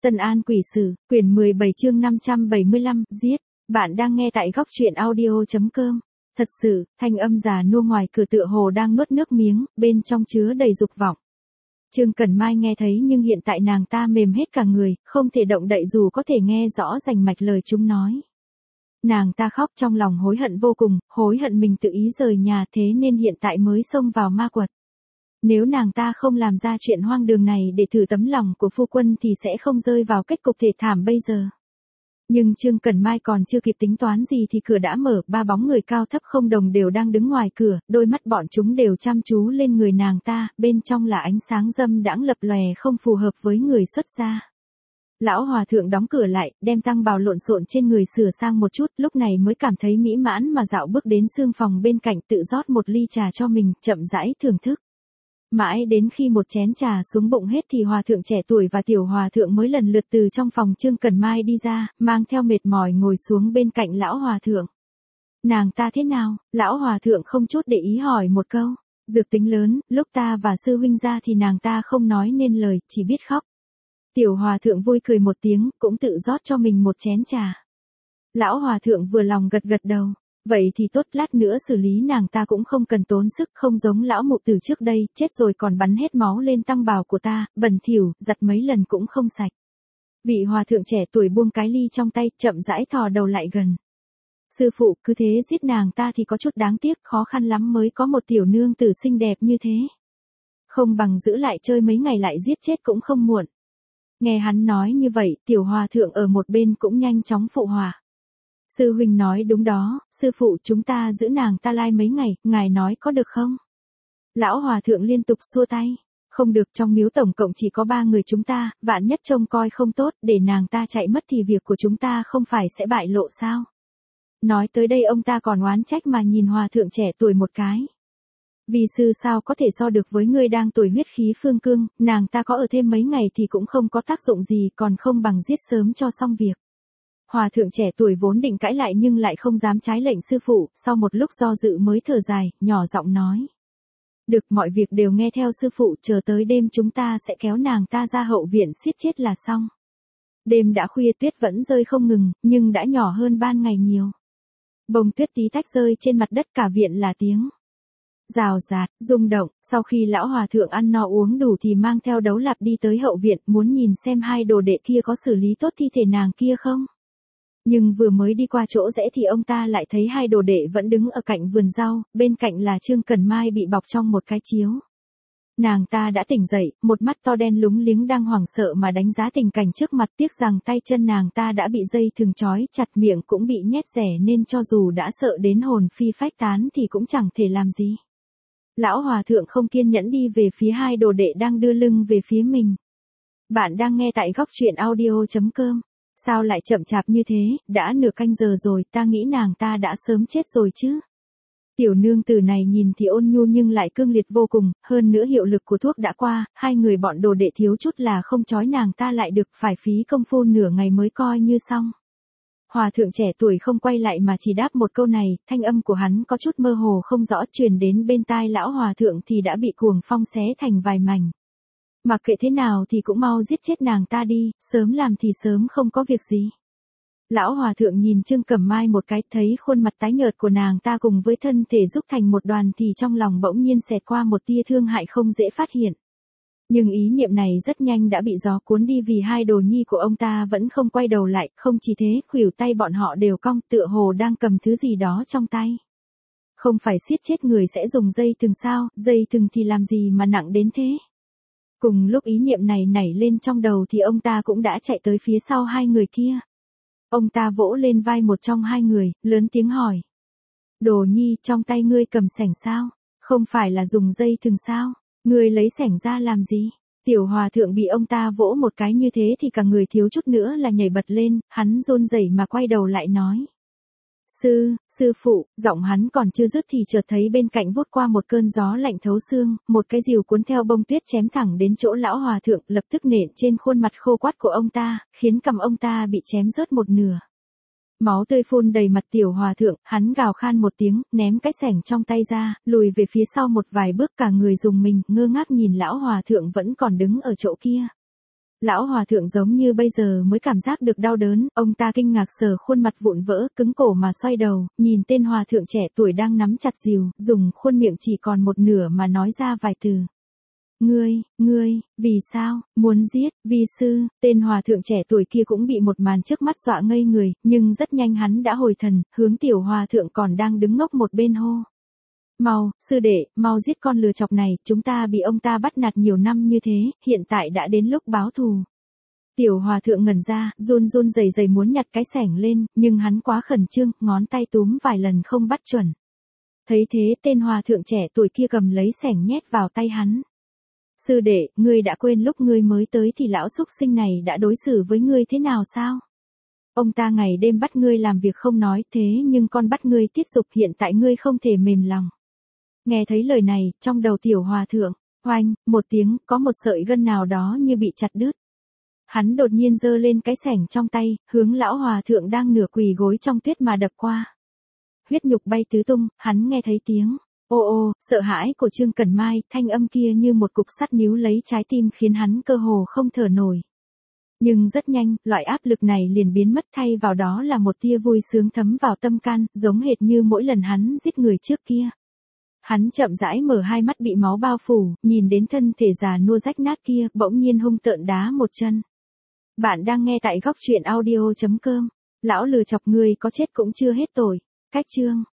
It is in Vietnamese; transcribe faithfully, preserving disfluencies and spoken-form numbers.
Tân An Quỷ Sử, quyển mười bảy chương năm trăm bảy mươi lăm, giết. Bạn đang nghe tại góc truyện audio chấm com. Thật sự, thanh âm già nua ngoài cửa tựa hồ đang nuốt nước miếng, bên trong chứa đầy dục vọng. Trương Cẩn Mai nghe thấy nhưng hiện tại nàng ta mềm hết cả người, không thể động đậy dù có thể nghe rõ rành mạch lời chúng nói. Nàng ta khóc trong lòng hối hận vô cùng, hối hận mình tự ý rời nhà thế nên hiện tại mới xông vào ma quật. Nếu nàng ta không làm ra chuyện hoang đường này để thử tấm lòng của phu quân thì sẽ không rơi vào kết cục thê thảm bây giờ. Nhưng Trương Cẩn Mai còn chưa kịp tính toán gì thì cửa đã mở, ba bóng người cao thấp không đồng đều đang đứng ngoài cửa, đôi mắt bọn chúng đều chăm chú lên người nàng ta, bên trong là ánh sáng dâm đãng lập lòe không phù hợp với người xuất gia. Lão hòa thượng đóng cửa lại, đem tăng bào lộn xộn trên người sửa sang một chút, lúc này mới cảm thấy mỹ mãn mà dạo bước đến sương phòng bên cạnh tự rót một ly trà cho mình, chậm rãi thưởng thức. Mãi đến khi một chén trà xuống bụng hết thì hòa thượng trẻ tuổi và tiểu hòa thượng mới lần lượt từ trong phòng Trương Cẩn Mai đi ra, mang theo mệt mỏi ngồi xuống bên cạnh lão hòa thượng. Nàng ta thế nào? Lão hòa thượng không chút để ý hỏi một câu. Dược tính lớn, lúc ta và sư huynh ra thì nàng ta không nói nên lời, chỉ biết khóc. Tiểu hòa thượng vui cười một tiếng, cũng tự rót cho mình một chén trà. Lão hòa thượng vừa lòng gật gật đầu. Vậy thì tốt, lát nữa xử lý nàng ta cũng không cần tốn sức, không giống lão mụ từ trước đây, chết rồi còn bắn hết máu lên tăng bào của ta, bẩn thỉu, giặt mấy lần cũng không sạch. Vị hòa thượng trẻ tuổi buông cái ly trong tay, chậm rãi thò đầu lại gần. Sư phụ, cứ thế giết nàng ta thì có chút đáng tiếc, khó khăn lắm mới có một tiểu nương tử xinh đẹp như thế. Không bằng giữ lại chơi mấy ngày lại giết chết cũng không muộn. Nghe hắn nói như vậy, tiểu hòa thượng ở một bên cũng nhanh chóng phụ hòa. Sư huynh nói đúng đó, sư phụ chúng ta giữ nàng ta lai mấy ngày, ngài nói có được không? Lão hòa thượng liên tục xua tay. Không được, trong miếu tổng cộng chỉ có ba người chúng ta, vạn nhất trông coi không tốt, để nàng ta chạy mất thì việc của chúng ta không phải sẽ bại lộ sao? Nói tới đây ông ta còn oán trách mà nhìn hòa thượng trẻ tuổi một cái. Vì sư sao có thể so được với ngươi đang tuổi huyết khí phương cương, nàng ta có ở thêm mấy ngày thì cũng không có tác dụng gì, còn không bằng giết sớm cho xong việc. Hòa thượng trẻ tuổi vốn định cãi lại nhưng lại không dám trái lệnh sư phụ, sau một lúc do dự mới thở dài, nhỏ giọng nói. Được, mọi việc đều nghe theo sư phụ, chờ tới đêm chúng ta sẽ kéo nàng ta ra hậu viện xiết chết là xong. Đêm đã khuya, tuyết vẫn rơi không ngừng, nhưng đã nhỏ hơn ban ngày nhiều. Bông tuyết tí tách rơi trên mặt đất, cả viện là tiếng rào rạt, rung động. Sau khi lão hòa thượng ăn no uống đủ thì mang theo đấu lạp đi tới hậu viện, muốn nhìn xem hai đồ đệ kia có xử lý tốt thi thể nàng kia không. Nhưng vừa mới đi qua chỗ rẽ thì ông ta lại thấy hai đồ đệ vẫn đứng ở cạnh vườn rau, bên cạnh là Trương Cẩn Mai bị bọc trong một cái chiếu. Nàng ta đã tỉnh dậy, một mắt to đen lúng liếng đang hoảng sợ mà đánh giá tình cảnh trước mặt, tiếc rằng tay chân nàng ta đã bị dây thừng trói chặt, miệng cũng bị nhét rẻ nên cho dù đã sợ đến hồn phi phách tán thì cũng chẳng thể làm gì. Lão hòa thượng không kiên nhẫn đi về phía hai đồ đệ đang đưa lưng về phía mình. Bạn đang nghe tại góc truyện audio chấm com. Sao lại chậm chạp như thế, đã nửa canh giờ rồi, ta nghĩ nàng ta đã sớm chết rồi chứ. Tiểu nương tử này nhìn thì ôn nhu nhưng lại cương liệt vô cùng, hơn nữa hiệu lực của thuốc đã qua, hai người bọn đồ đệ thiếu chút là không trói nàng ta lại được, phải phí công phu nửa ngày mới coi như xong. Hòa thượng trẻ tuổi không quay lại mà chỉ đáp một câu này, thanh âm của hắn có chút mơ hồ không rõ truyền đến bên tai lão hòa thượng thì đã bị cuồng phong xé thành vài mảnh. Mặc kệ thế nào thì cũng mau giết chết nàng ta đi, sớm làm thì sớm không có việc gì. Lão hòa thượng nhìn Trương Cẩm Mai một cái, thấy khuôn mặt tái nhợt của nàng ta cùng với thân thể rúc thành một đoàn thì trong lòng bỗng nhiên xẹt qua một tia thương hại không dễ phát hiện. Nhưng ý niệm này rất nhanh đã bị gió cuốn đi vì hai đồ nhi của ông ta vẫn không quay đầu lại, không chỉ thế, khuỷu tay bọn họ đều cong tựa hồ đang cầm thứ gì đó trong tay. Không phải siết chết người sẽ dùng dây thừng sao, dây thừng thì làm gì mà nặng đến thế. Cùng lúc ý niệm này nảy lên trong đầu thì ông ta cũng đã chạy tới phía sau hai người kia. Ông ta vỗ lên vai một trong hai người, lớn tiếng hỏi. Đồ nhi, trong tay ngươi cầm xẻng sao? Không phải là dùng dây thừng sao? Ngươi lấy xẻng ra làm gì? Tiểu hòa thượng bị ông ta vỗ một cái như thế thì cả người thiếu chút nữa là nhảy bật lên, hắn run rẩy mà quay đầu lại nói. Sư, sư phụ, giọng hắn còn chưa dứt thì chợt thấy bên cạnh vút qua một cơn gió lạnh thấu xương, một cái rìu cuốn theo bông tuyết chém thẳng đến chỗ lão hòa thượng, lập tức nện trên khuôn mặt khô quắt của ông ta, khiến cằm ông ta bị chém rớt một nửa. Máu tươi phun đầy mặt tiểu hòa thượng, hắn gào khan một tiếng, ném cái xẻng trong tay ra, lùi về phía sau một vài bước, cả người rùng mình, ngơ ngác nhìn lão hòa thượng vẫn còn đứng ở chỗ kia. Lão hòa thượng giống như bây giờ mới cảm giác được đau đớn, ông ta kinh ngạc sờ khuôn mặt vụn vỡ, cứng cổ mà xoay đầu, nhìn tên hòa thượng trẻ tuổi đang nắm chặt rìu, dùng khuôn miệng chỉ còn một nửa mà nói ra vài từ. Ngươi, ngươi, vì sao, muốn giết, vi sư, tên hòa thượng trẻ tuổi kia cũng bị một màn trước mắt dọa ngây người, nhưng rất nhanh hắn đã hồi thần, hướng tiểu hòa thượng còn đang đứng ngốc một bên hô. Mau, sư đệ, mau giết con lừa chọc này, chúng ta bị ông ta bắt nạt nhiều năm như thế, hiện tại đã đến lúc báo thù. Tiểu hòa thượng ngẩn ra, run run rẩy rẩy muốn nhặt cái xẻng lên, nhưng hắn quá khẩn trương, ngón tay túm vài lần không bắt chuẩn. Thấy thế tên hòa thượng trẻ tuổi kia cầm lấy xẻng nhét vào tay hắn. Sư đệ, ngươi đã quên lúc ngươi mới tới thì lão súc sinh này đã đối xử với ngươi thế nào sao? Ông ta ngày đêm bắt ngươi làm việc không nói thế nhưng con bắt ngươi tiết dục hiện tại ngươi không thể mềm lòng. Nghe thấy lời này, trong đầu tiểu hòa thượng, oanh, một tiếng, có một sợi gân nào đó như bị chặt đứt. Hắn đột nhiên giơ lên cái xẻng trong tay, hướng lão hòa thượng đang nửa quỳ gối trong tuyết mà đập qua. Huyết nhục bay tứ tung, hắn nghe thấy tiếng. Ô ô, sợ hãi của Trương Cẩn Mai, thanh âm kia như một cục sắt níu lấy trái tim khiến hắn cơ hồ không thở nổi. Nhưng rất nhanh, loại áp lực này liền biến mất thay vào đó là một tia vui sướng thấm vào tâm can, giống hệt như mỗi lần hắn giết người trước kia. Hắn chậm rãi mở hai mắt bị máu bao phủ, nhìn đến thân thể già nua rách nát kia, bỗng nhiên hung tợn đá một chân. Bạn đang nghe tại góc truyện audio chấm com. Lão lừa chọc người có chết cũng chưa hết tội. Cách chương